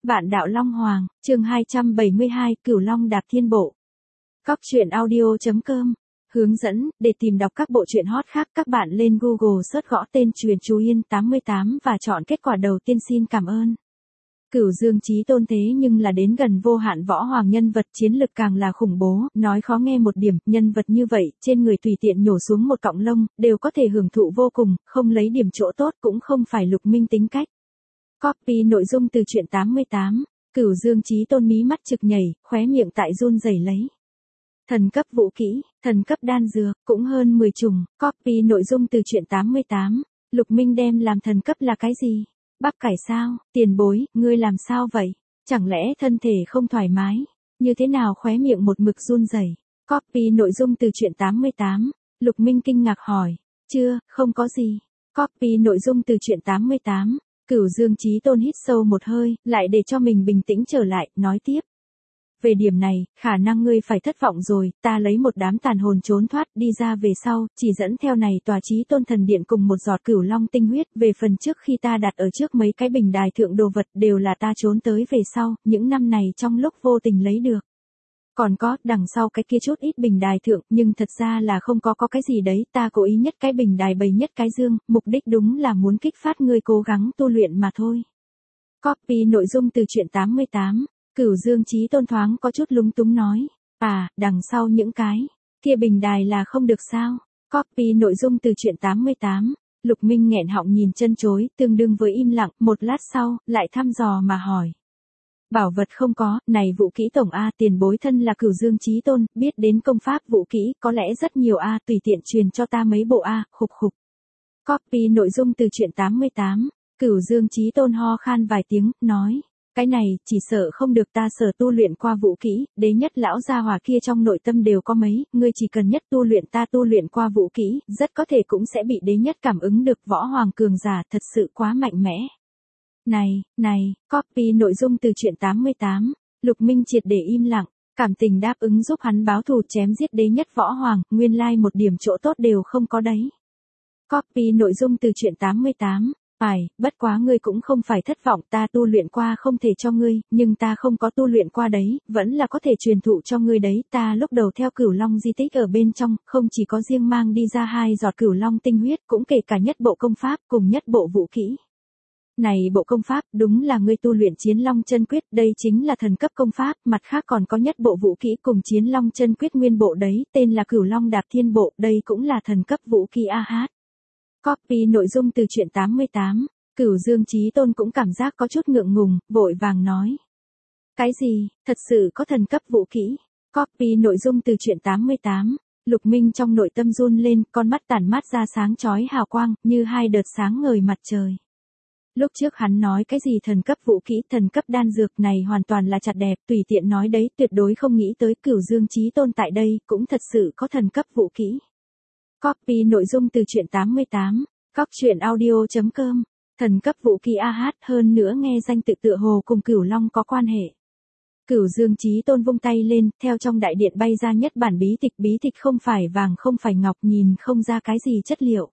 Vạn đạo Long Hoàng, chương 272, Cửu Long Đạp Thiên Bộ. Cóc truyện audio.com. Hướng dẫn, để tìm đọc các bộ truyện hot khác các bạn lên Google search gõ tên Truyền Chú Yên 88 và chọn kết quả đầu tiên. Xin cảm ơn. Cửu Dương Chí Tôn thế nhưng là đến gần vô hạn võ hoàng, nhân vật chiến lực càng là khủng bố, nói khó nghe một điểm, nhân vật như vậy, trên người tùy tiện nhổ xuống một cọng lông, đều có thể hưởng thụ vô cùng, không lấy điểm chỗ tốt cũng không phải Lục Minh tính cách. Copy nội dung từ truyện 88, Cửu Dương Chí Tôn mí mắt trực nhảy, khóe miệng tại run rẩy lấy. Thần cấp vũ kỹ, thần cấp đan dược, cũng hơn 10 chủng. Copy nội dung từ truyện 88, Lục Minh đem làm thần cấp là cái gì? Bắp cải sao? Tiền bối, ngươi làm sao vậy? Chẳng lẽ thân thể không thoải mái? Như thế nào khóe miệng một mực run rẩy? Copy nội dung từ truyện 88, Lục Minh kinh ngạc hỏi. Chưa, không có gì. Copy nội dung từ truyện 88, Cửu Dương Chí Tôn hít sâu một hơi, lại để cho mình bình tĩnh trở lại, nói tiếp. Về điểm này, khả năng ngươi phải thất vọng rồi, ta lấy một đám tàn hồn trốn thoát đi ra về sau, chỉ dẫn theo này tòa Chí Tôn thần điện cùng một giọt Cửu Long tinh huyết, về phần trước khi ta đặt ở trước mấy cái bình đài thượng đồ vật đều là ta trốn tới về sau, những năm này trong lúc vô tình lấy được. Còn có, đằng sau cái kia chút ít bình đài thượng, nhưng thật ra là không có cái gì đấy, ta cố ý nhất cái bình đài bày nhất cái dương, mục đích đúng là muốn kích phát ngươi cố gắng tu luyện mà thôi. Copy nội dung từ truyện 88, Cửu Dương Chí Tôn thoáng có chút lúng túng nói. À, đằng sau những cái kia bình đài là không được sao? Copy nội dung từ truyện 88, Lục Minh nghẹn họng nhìn chân chối, tương đương với im lặng, một lát sau, lại thăm dò mà hỏi. Bảo vật không có, này vũ kỹ tổng A, tiền bối thân là Cửu Dương Chí Tôn, biết đến công pháp vũ kỹ, có lẽ rất nhiều A, tùy tiện truyền cho ta mấy bộ A, khục khục. Copy nội dung từ truyện 88, Cửu Dương Chí Tôn ho khan vài tiếng, nói. Cái này, chỉ sợ không được, ta sở tu luyện qua vũ kỹ, đế nhất lão gia hỏa kia trong nội tâm đều có mấy, ngươi chỉ cần nhất tu luyện ta tu luyện qua vũ kỹ, rất có thể cũng sẽ bị đế nhất cảm ứng được, võ hoàng cường giả thật sự quá mạnh mẽ. Này, copy nội dung từ truyện 88, Lục Minh triệt để im lặng, cảm tình đáp ứng giúp hắn báo thù chém giết đế nhất võ hoàng, nguyên lai một điểm chỗ tốt đều không có đấy. Copy nội dung từ truyện 88, bất quá ngươi cũng không phải thất vọng, ta tu luyện qua không thể cho ngươi, nhưng ta không có tu luyện qua đấy, vẫn là có thể truyền thụ cho ngươi đấy, ta lúc đầu theo Cửu Long di tích ở bên trong, không chỉ có riêng mang đi ra 2 giọt Cửu Long tinh huyết, cũng kể cả nhất bộ công pháp, cùng nhất bộ vũ kỹ. Này bộ công pháp, đúng là ngươi tu luyện Chiến Long Chân Quyết, đây chính là thần cấp công pháp, mặt khác còn có nhất bộ vũ kỹ cùng Chiến Long Chân Quyết nguyên bộ đấy, tên là Cửu Long Đạp Thiên Bộ, đây cũng là thần cấp vũ kỹ AH. Copy nội dung từ truyện 88, Cửu Dương Chí Tôn cũng cảm giác có chút ngượng ngùng, vội vàng nói. Cái gì, thật sự có thần cấp vũ kỹ? Copy nội dung từ truyện 88, Lục Minh trong nội tâm run lên, con mắt tản mát ra sáng chói hào quang, như 2 đợt sáng ngời mặt trời. Lúc trước hắn nói cái gì thần cấp vũ kỹ, thần cấp đan dược này hoàn toàn là chặt đẹp, tùy tiện nói đấy, tuyệt đối không nghĩ tới Cửu Dương Chí Tôn tại đây, cũng thật sự có thần cấp vũ kỹ. Copy nội dung từ truyện 88, Cóc truyện audio.com, thần cấp vũ kỹ AH, hơn nữa nghe danh tự tựa hồ cùng Cửu Long có quan hệ. Cửu Dương Chí Tôn vung tay lên, theo trong đại điện bay ra nhất bản bí tịch không phải vàng không phải ngọc, nhìn không ra cái gì chất liệu.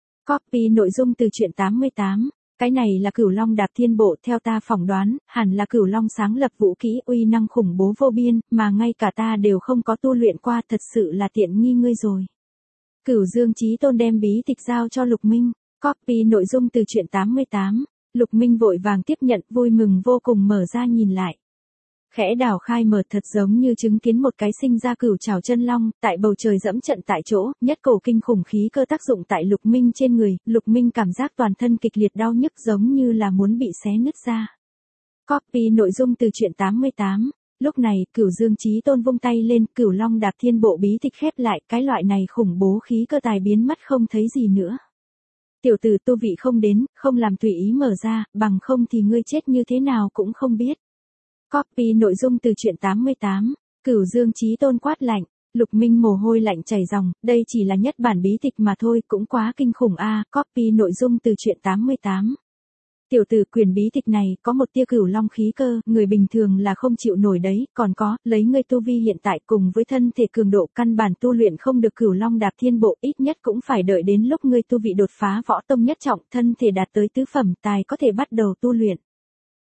Copy nội dung từ truyện 88, cái này là Cửu Long Đạp Thiên Bộ, theo ta phỏng đoán, hẳn là Cửu Long sáng lập vũ kỹ, uy năng khủng bố vô biên, mà ngay cả ta đều không có tu luyện qua, thật sự là tiện nghi ngươi rồi. Cửu Dương Chí Tôn đem bí tịch giao cho Lục Minh, copy nội dung từ truyện 88, Lục Minh vội vàng tiếp nhận, vui mừng vô cùng mở ra nhìn lại. Khẽ đảo khai mở, thật giống như chứng kiến một cái sinh ra cửu trảo chân long, tại bầu trời dẫm trận tại chỗ, nhất cổ kinh khủng khí cơ tác dụng tại Lục Minh trên người, Lục Minh cảm giác toàn thân kịch liệt đau nhức giống như là muốn bị xé nứt ra. Copy nội dung từ truyện 88. Lúc này, Cửu Dương Chí Tôn vung tay lên, Cửu Long Đạp Thiên Bộ bí tịch khép lại, cái loại này khủng bố khí cơ tài biến mất không thấy gì nữa. Tiểu tử tu vị không đến, không làm tùy ý mở ra, bằng không thì ngươi chết như thế nào cũng không biết. Copy nội dung từ truyện 88, Cửu Dương Chí Tôn quát lạnh, Lục Minh mồ hôi lạnh chảy ròng, đây chỉ là nhất bản bí tịch mà thôi, cũng quá kinh khủng a. Copy nội dung từ truyện 88. Tiểu tử, quyền bí tịch này có một tia Cửu Long khí cơ, người bình thường là không chịu nổi đấy, còn có, lấy ngươi tu vi hiện tại cùng với thân thể cường độ căn bản tu luyện không được Cửu Long Đạp Thiên Bộ, ít nhất cũng phải đợi đến lúc ngươi tu vị đột phá võ tông nhất trọng, thân thể đạt tới tứ phẩm tài có thể bắt đầu tu luyện.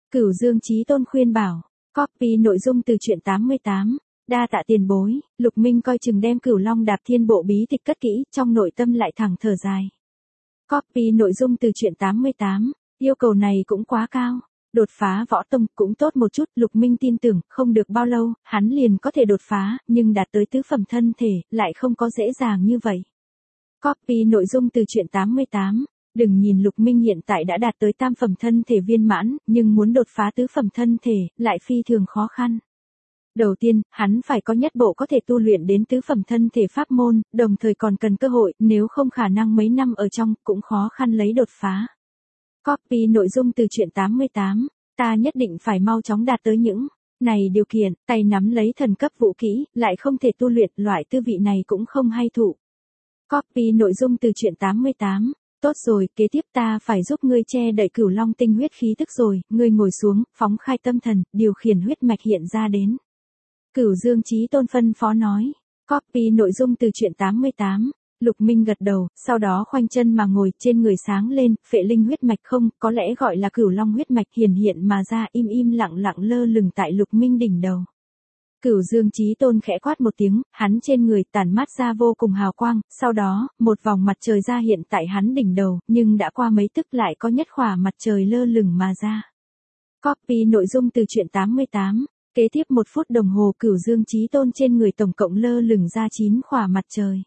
Cửu Dương Chí Tôn khuyên bảo. Copy nội dung từ truyện 88. Đa tạ tiền bối, Lục Minh coi chừng đem Cửu Long Đạp Thiên Bộ bí tịch cất kỹ, trong nội tâm lại thẳng thở dài. Copy nội dung từ truyện 88. Yêu cầu này cũng quá cao. Đột phá võ tông cũng tốt một chút, Lục Minh tin tưởng, không được bao lâu, hắn liền có thể đột phá, nhưng đạt tới tứ phẩm thân thể, lại không có dễ dàng như vậy. Copy nội dung từ truyện 88. Đừng nhìn Lục Minh hiện tại đã đạt tới tam phẩm thân thể viên mãn, nhưng muốn đột phá tứ phẩm thân thể, lại phi thường khó khăn. Đầu tiên, hắn phải có nhất bộ có thể tu luyện đến tứ phẩm thân thể pháp môn, đồng thời còn cần cơ hội, nếu không khả năng mấy năm ở trong, cũng khó khăn lấy đột phá. Copy nội dung từ truyện 88. Ta nhất định phải mau chóng đạt tới những này điều kiện, tay nắm lấy thần cấp vũ kỹ, lại không thể tu luyện, loại tư vị này cũng không hay thụ. Copy nội dung từ truyện 88. Tốt rồi, kế tiếp ta phải giúp ngươi che đậy Cửu Long tinh huyết khí tức rồi, ngươi ngồi xuống, phóng khai tâm thần, điều khiển huyết mạch hiện ra đến. Cửu Dương Chí Tôn phân phó nói. Copy nội dung từ truyện 88. Lục Minh gật đầu, sau đó khoanh chân mà ngồi, trên người sáng lên, phệ linh huyết mạch không, có lẽ gọi là Cửu Long huyết mạch hiển hiện mà ra, im lặng lơ lửng tại Lục Minh đỉnh đầu. Cửu Dương Chí Tôn khẽ quát một tiếng, hắn trên người tản mát ra vô cùng hào quang, sau đó, một vòng mặt trời ra hiện tại hắn đỉnh đầu, nhưng đã qua mấy tức lại có nhất khỏa mặt trời lơ lửng mà ra. Copy nội dung từ truyện 88. Kế tiếp 1 phút đồng hồ Cửu Dương Chí Tôn trên người tổng cộng lơ lửng ra 9 khỏa mặt trời.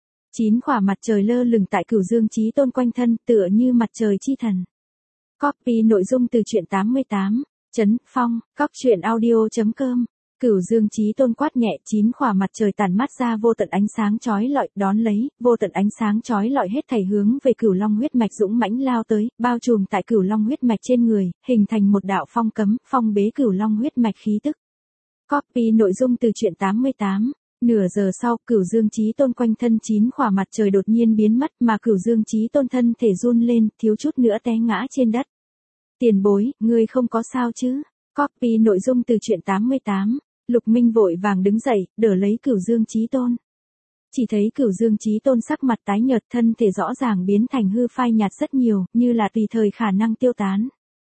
9 khỏa mặt trời lơ lửng tại Cửu Dương Chí Tôn quanh thân, tựa như mặt trời chi thần. Copy nội dung từ truyện 88. Chấn Phong, coptruyện.audio.com. Cửu Dương Chí Tôn quát nhẹ, 9 khỏa mặt trời tản mát ra vô tận ánh sáng chói lọi, đón lấy, vô tận ánh sáng chói lọi hết thảy hướng về Cửu Long huyết mạch dũng mãnh lao tới, bao trùm tại Cửu Long huyết mạch trên người, hình thành một đạo phong cấm, phong bế Cửu Long huyết mạch khí tức. Copy nội dung từ truyện 88. Nửa giờ sau, Cửu Dương Chí Tôn quanh thân 9 khỏa mặt trời đột nhiên biến mất, mà Cửu Dương Chí Tôn thân thể run lên, thiếu chút nữa té ngã trên đất. Tiền bối, ngươi không có sao chứ? Copy nội dung từ truyện 88. Lục Minh vội vàng đứng dậy, đỡ lấy Cửu Dương Chí Tôn. Chỉ thấy Cửu Dương Chí Tôn sắc mặt tái nhợt, thân thể rõ ràng biến thành hư phai nhạt rất nhiều, như là tùy thời khả năng tiêu tán.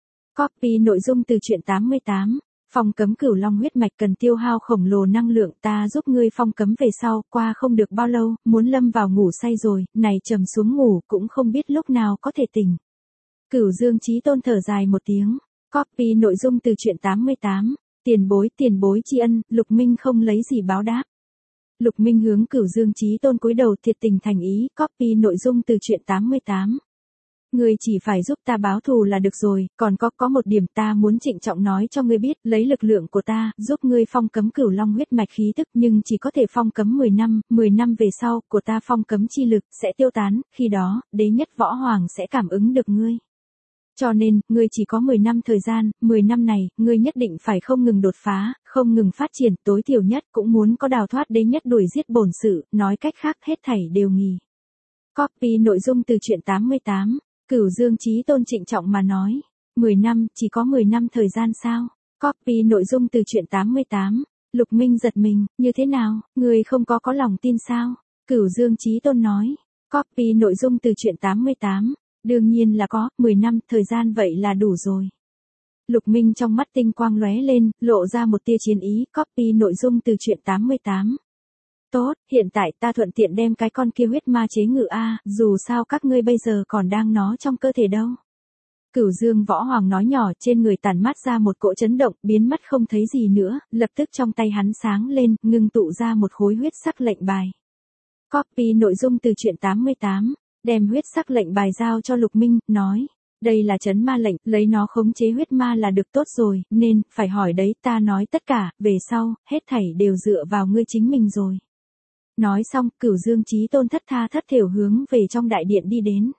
Copy nội dung từ truyện 88. Phong cấm Cửu Long huyết mạch cần tiêu hao khổng lồ năng lượng, ta giúp ngươi phong cấm về sau, qua không được bao lâu, muốn lâm vào ngủ say rồi, này trầm xuống ngủ cũng không biết lúc nào có thể tỉnh. Cửu Dương Chí Tôn thở dài một tiếng. Copy nội dung từ truyện 88. Tiền bối tri ân, Lục Minh không lấy gì báo đáp. Lục Minh hướng Cửu Dương Chí Tôn cúi đầu thiệt tình thành ý. Copy nội dung từ truyện 88. Ngươi chỉ phải giúp ta báo thù là được rồi, còn có một điểm ta muốn trịnh trọng nói cho ngươi biết, lấy lực lượng của ta, giúp ngươi phong cấm Cửu Long huyết mạch khí tức, nhưng chỉ có thể phong cấm 10 năm về sau, của ta phong cấm chi lực, sẽ tiêu tán, khi đó, đế nhất võ hoàng sẽ cảm ứng được ngươi. Cho nên, ngươi chỉ có 10 năm thời gian, 10 năm này, ngươi nhất định phải không ngừng đột phá, không ngừng phát triển, tối thiểu nhất cũng muốn có đào thoát đế nhất đuổi giết bổn sự, nói cách khác hết thảy đều nghỉ. Copy nội dung từ truyện 88. Cửu Dương Chí Tôn trịnh trọng mà nói. 10 năm, chỉ có 10 năm thời gian sao? Copy nội dung từ truyện 88. Lục Minh giật mình, như thế nào, ngươi không có lòng tin sao? Cửu Dương Chí Tôn nói. Copy nội dung từ truyện 88. Đương nhiên là có, 10 năm, thời gian vậy là đủ rồi. Lục Minh trong mắt tinh quang lóe lên, lộ ra một tia chiến ý. Copy nội dung từ truyện 88. Tốt, hiện tại ta thuận tiện đem cái con kia huyết ma chế ngự a, dù sao các ngươi bây giờ còn đang nó trong cơ thể đâu. Cửu Dương Võ Hoàng nói nhỏ, trên người tản mát ra một cỗ chấn động, biến mất không thấy gì nữa, lập tức trong tay hắn sáng lên, ngưng tụ ra một khối huyết sắc lệnh bài. Copy nội dung từ truyện 88, đem huyết sắc lệnh bài giao cho Lục Minh, nói, đây là trấn ma lệnh, lấy nó khống chế huyết ma là được tốt rồi, nên, phải hỏi đấy, ta nói tất cả, về sau, hết thảy đều dựa vào ngươi chính mình rồi. Nói xong, Cửu Dương Chí Tôn thất tha thất thểu hướng về trong đại điện đi đến.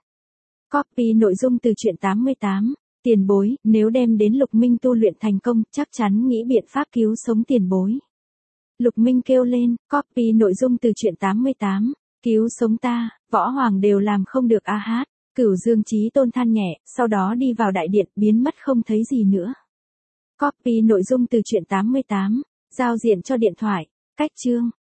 Copy nội dung từ truyện 88. Tiền bối, nếu đem đến Lục Minh tu luyện thành công, chắc chắn nghĩ biện pháp cứu sống tiền bối. Lục Minh kêu lên, copy nội dung từ truyện 88. Cứu sống ta, võ hoàng đều làm không được a hát. Cửu Dương Chí Tôn than nhẹ, sau đó đi vào đại điện, biến mất không thấy gì nữa. Copy nội dung từ truyện 88. Giao diện cho điện thoại. Cách chương.